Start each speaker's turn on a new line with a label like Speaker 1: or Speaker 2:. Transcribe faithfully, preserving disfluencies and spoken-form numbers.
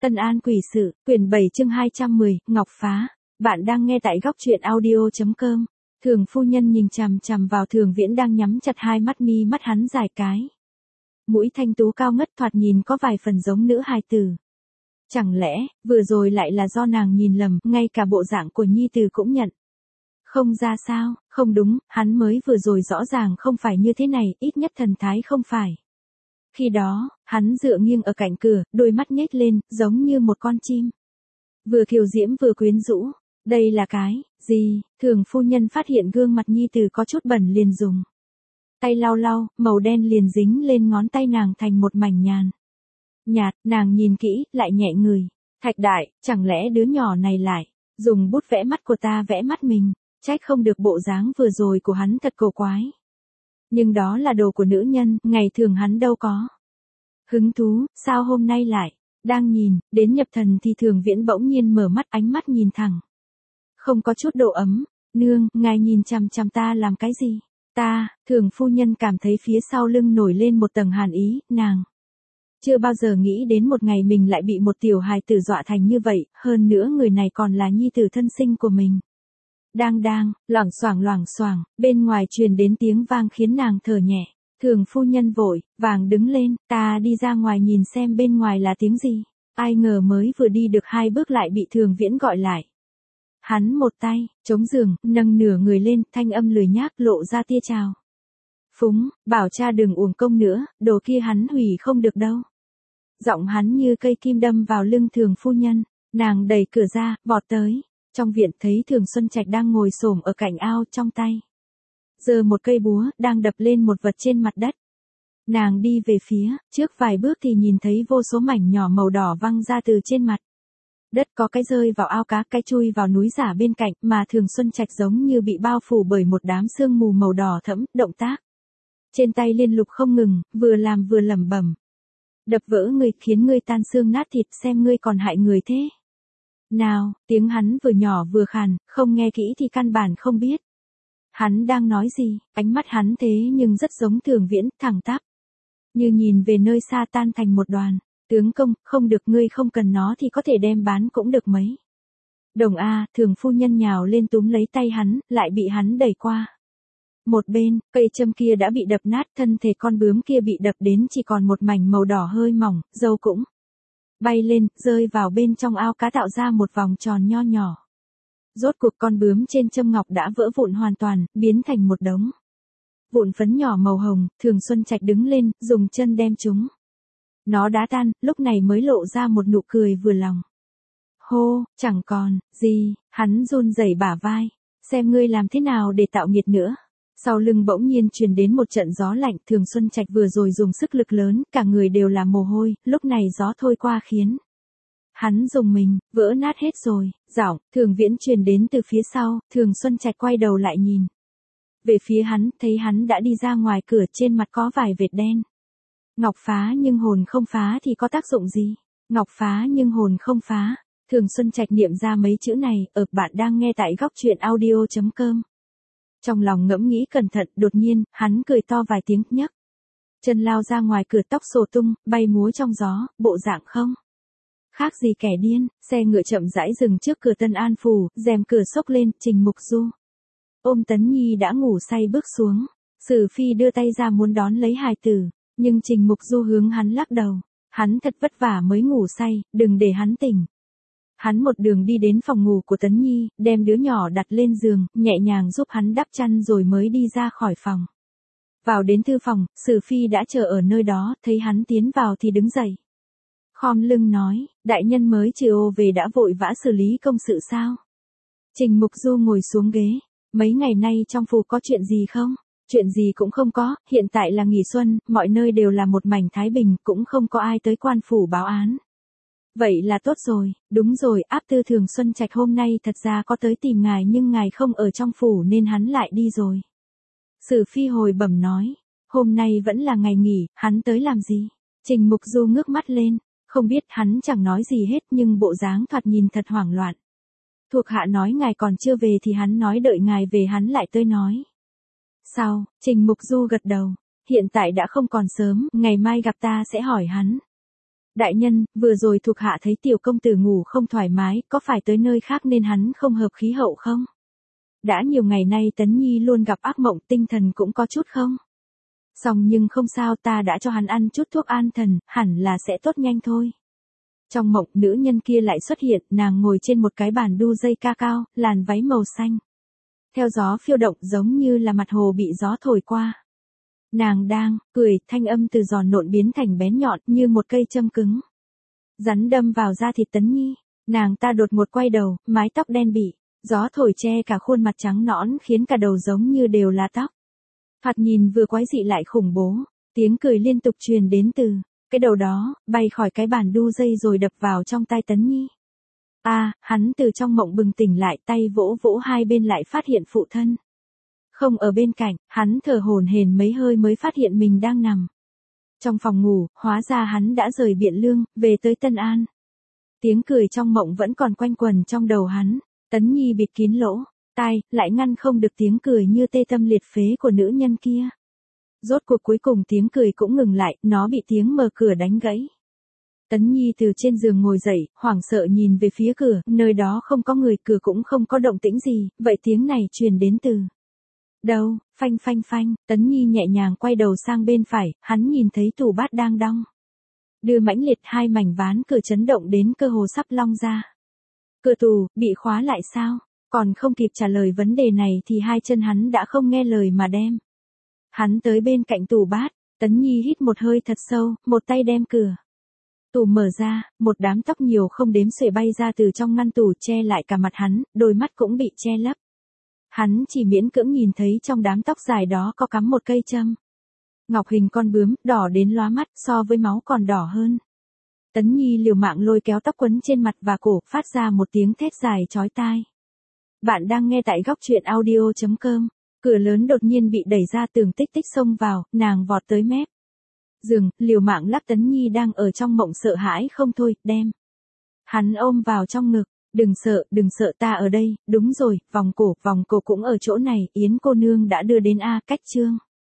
Speaker 1: Tân An quỷ sự, quyển bảy chương hai trăm mười, Ngọc Phá. Bạn đang nghe tại góc truyện audio chấm com. Thường phu nhân nhìn chằm chằm vào Thường Viễn đang nhắm chặt hai mắt, mi mắt hắn dài cái. Mũi thanh tú cao ngất, thoạt nhìn có vài phần giống nữ hài tử. Chẳng lẽ, vừa rồi lại là do nàng nhìn lầm, ngay cả bộ dạng của nhi tử cũng nhận không ra sao? Không đúng, hắn mới vừa rồi rõ ràng không phải như thế này, ít nhất thần thái không phải. Khi đó, hắn dựa nghiêng ở cạnh cửa, đôi mắt nhếch lên, giống như một con chim. Vừa kiều diễm vừa quyến rũ. Đây là cái gì? Thường phu nhân phát hiện gương mặt nhi tử có chút bẩn liền dùng tay lau lau, màu đen liền dính lên ngón tay nàng thành một mảnh nhàn nhạt. Nàng nhìn kỹ, lại nhẹ người. Thạch đại, chẳng lẽ đứa nhỏ này lại dùng bút vẽ mắt của ta vẽ mắt mình? Trách không được, bộ dáng vừa rồi của hắn thật cổ quái. Nhưng đó là đồ của nữ nhân, ngày thường hắn đâu có hứng thú, sao hôm nay lại đang nhìn, đến nhập thần thì Thường Viễn bỗng nhiên mở mắt, ánh mắt nhìn thẳng. Không có chút độ ấm. Nương, ngài nhìn chằm chằm ta làm cái gì? Ta, Thường phu nhân cảm thấy phía sau lưng nổi lên một tầng hàn ý, nàng chưa bao giờ nghĩ đến một ngày mình lại bị một tiểu hài tử dọa thành như vậy, hơn nữa người này còn là nhi tử thân sinh của mình. Đang đang, loảng xoảng loảng xoảng, bên ngoài truyền đến tiếng vang khiến nàng thở nhẹ. Thường phu nhân vội vàng đứng lên, ta đi ra ngoài nhìn xem bên ngoài là tiếng gì. Ai ngờ mới vừa đi được hai bước lại bị Thường Viễn gọi lại. Hắn một tay chống giường, nâng nửa người lên, thanh âm lười nhác lộ ra tia chào phúng, bảo cha đừng uổng công nữa, đồ kia hắn hủy không được đâu. Giọng hắn như cây kim đâm vào lưng Thường phu nhân. Nàng đẩy cửa ra, vọt tới. Trong viện thấy Thường Xuân Trạch đang ngồi xổm ở cạnh ao, trong tay giơ một cây búa, đang đập lên một vật trên mặt đất. Nàng đi về phía trước vài bước thì nhìn thấy vô số mảnh nhỏ màu đỏ văng ra từ trên mặt đất, có cái rơi vào ao cá, cái chui vào núi giả bên cạnh, mà Thường Xuân Trạch giống như bị bao phủ bởi một đám sương mù màu đỏ thẫm, động tác trên tay liên lục không ngừng, vừa làm vừa lẩm bẩm. Đập vỡ người, khiến ngươi tan xương nát thịt, xem ngươi còn hại người thế nào. Tiếng hắn vừa nhỏ vừa khàn, không nghe kỹ thì căn bản không biết hắn đang nói gì. Ánh mắt hắn thế nhưng rất giống Thường Viễn, thẳng tắp như nhìn về nơi xa, tan thành một đoàn. Tướng công, không được, ngươi không cần nó thì có thể đem bán cũng được mấy đồng a. Thường phu nhân nhào lên túm lấy tay hắn, lại bị hắn đẩy qua một bên. Cây châm kia đã bị đập nát, thân thể con bướm kia bị đập đến chỉ còn một mảnh màu đỏ hơi mỏng, dâu cũng bay lên, rơi vào bên trong ao cá, tạo ra một vòng tròn nho nhỏ. Rốt cuộc con bướm trên châm ngọc đã vỡ vụn hoàn toàn, biến thành một đống vụn phấn nhỏ màu hồng. Thường Xuân Trạch đứng lên, dùng chân đem chúng nó đá tan, lúc này mới lộ ra một nụ cười vừa lòng. Hô, chẳng còn gì. Hắn run rẩy bả vai. Xem ngươi làm thế nào để tạo nghiệt nữa. Sau lưng bỗng nhiên truyền đến một trận gió lạnh. Thường Xuân Trạch vừa rồi dùng sức lực lớn, cả người đều là mồ hôi, lúc này gió thôi qua khiến hắn dùng mình, vỡ nát hết rồi. Giọng Thường Viễn truyền đến từ phía sau. Thường Xuân Trạch quay đầu lại nhìn về phía hắn, thấy hắn đã đi ra ngoài cửa, trên mặt có vài vệt đen. Ngọc phá nhưng hồn không phá thì có tác dụng gì? Ngọc phá nhưng hồn không phá. Thường Xuân Trạch niệm ra mấy chữ này, ở bạn đang nghe tại góc truyện audio chấm com. Trong lòng ngẫm nghĩ cẩn thận, đột nhiên, hắn cười to vài tiếng, nhấc chân lao ra ngoài cửa, tóc xổ tung, bay múa trong gió, bộ dạng không khác gì kẻ điên. Xe ngựa chậm rãi dừng trước cửa Tân An phủ, rèm cửa xốc lên, Trình Mục Du ôm Tấn Nhi đã ngủ say bước xuống. Sử Phi đưa tay ra muốn đón lấy hài tử, nhưng Trình Mục Du hướng hắn lắc đầu. Hắn thật vất vả mới ngủ say, đừng để hắn tỉnh. Hắn một đường đi đến phòng ngủ của Tấn Nhi, đem đứa nhỏ đặt lên giường, nhẹ nhàng giúp hắn đắp chăn rồi mới đi ra khỏi phòng. Vào đến thư phòng, Sử Phi đã chờ ở nơi đó, thấy hắn tiến vào thì đứng dậy. Khom lưng nói, đại nhân mới trừ ô về đã vội vã xử lý công sự sao? Trình Mục Du ngồi xuống ghế. Mấy ngày nay trong phủ có chuyện gì không? Chuyện gì cũng không có, hiện tại là nghỉ xuân, mọi nơi đều là một mảnh thái bình, cũng không có ai tới quan phủ báo án. Vậy là tốt rồi. Đúng rồi, áp tư Thường Xuân Trạch hôm nay thật ra có tới tìm ngài, nhưng ngài không ở trong phủ nên hắn lại đi rồi. Sử Phi hồi bẩm nói, hôm nay vẫn là ngày nghỉ, hắn tới làm gì? Trình Mục Du ngước mắt lên, không biết, hắn chẳng nói gì hết nhưng bộ dáng thoạt nhìn thật hoảng loạn. Thuộc hạ nói ngài còn chưa về thì hắn nói đợi ngài về hắn lại tới nói. Sao? Trình Mục Du gật đầu. Hiện tại đã không còn sớm, ngày mai gặp ta sẽ hỏi hắn. Đại nhân, vừa rồi thuộc hạ thấy tiểu công tử ngủ không thoải mái, có phải tới nơi khác nên hắn không hợp khí hậu không? Đã nhiều ngày nay Tấn Nhi luôn gặp ác mộng, tinh thần cũng có chút không? Xong nhưng không sao, ta đã cho hắn ăn chút thuốc an thần, hẳn là sẽ tốt nhanh thôi. Trong mộng, nữ nhân kia lại xuất hiện, nàng ngồi trên một cái bàn đu dây ca cao, làn váy màu xanh. Theo gió phiêu động giống như là mặt hồ bị gió thổi qua. Nàng đang cười, thanh âm từ giòn nộn biến thành bén nhọn như một cây châm cứng. Rắn đâm vào da thịt Tấn Nhi, nàng ta đột ngột quay đầu, mái tóc đen bị gió thổi che cả khuôn mặt trắng nõn khiến cả đầu giống như đều là tóc. Thoạt nhìn vừa quái dị lại khủng bố, tiếng cười liên tục truyền đến từ cái đầu đó, bay khỏi cái bàn đu dây rồi đập vào trong tai Tấn Nhi. A, à, hắn từ trong mộng bừng tỉnh lại, tay vỗ vỗ hai bên lại phát hiện phụ thân không ở bên cạnh, hắn thở hổn hển mấy hơi mới phát hiện mình đang nằm trong phòng ngủ, hóa ra hắn đã rời Biện Lương, về tới Tân An. Tiếng cười trong mộng vẫn còn quanh quẩn trong đầu hắn, Tấn Nhi bịt kín lỗ tai, lại ngăn không được tiếng cười như tê tâm liệt phế của nữ nhân kia. Rốt cuộc cuối cùng tiếng cười cũng ngừng lại, nó bị tiếng mở cửa đánh gãy. Tấn Nhi từ trên giường ngồi dậy, hoảng sợ nhìn về phía cửa, nơi đó không có người, cửa cũng không có động tĩnh gì, vậy tiếng này truyền đến từ đâu? Phanh phanh phanh, Tấn Nhi nhẹ nhàng quay đầu sang bên phải, hắn nhìn thấy tủ bát đang đong đưa mãnh liệt, hai mảnh ván cửa chấn động đến cơ hồ sắp long ra. Cửa tủ, bị khóa lại sao? Còn không kịp trả lời vấn đề này thì hai chân hắn đã không nghe lời mà đem hắn tới bên cạnh tủ bát. Tấn Nhi hít một hơi thật sâu, một tay đem cửa tủ mở ra, một đám tóc nhiều không đếm xuể bay ra từ trong ngăn tủ che lại cả mặt hắn, đôi mắt cũng bị che lấp. Hắn chỉ miễn cưỡng nhìn thấy trong đám tóc dài đó có cắm một cây châm ngọc hình con bướm, đỏ đến lóa mắt, so với máu còn đỏ hơn. Tấn Nhi liều mạng lôi kéo tóc quấn trên mặt và cổ, phát ra một tiếng thét dài chói tai. Bạn đang nghe tại góc truyện audio chấm com. Cửa lớn đột nhiên bị đẩy ra, Tường Tích Tích xông vào, nàng vọt tới mép giường, liều mạng lắc Tấn Nhi đang ở trong mộng sợ hãi không thôi, đem hắn ôm vào trong ngực. Đừng sợ, đừng sợ, ta ở đây, đúng rồi, vòng cổ, vòng cổ cũng ở chỗ này, Yến cô nương đã đưa đến A. Cách chương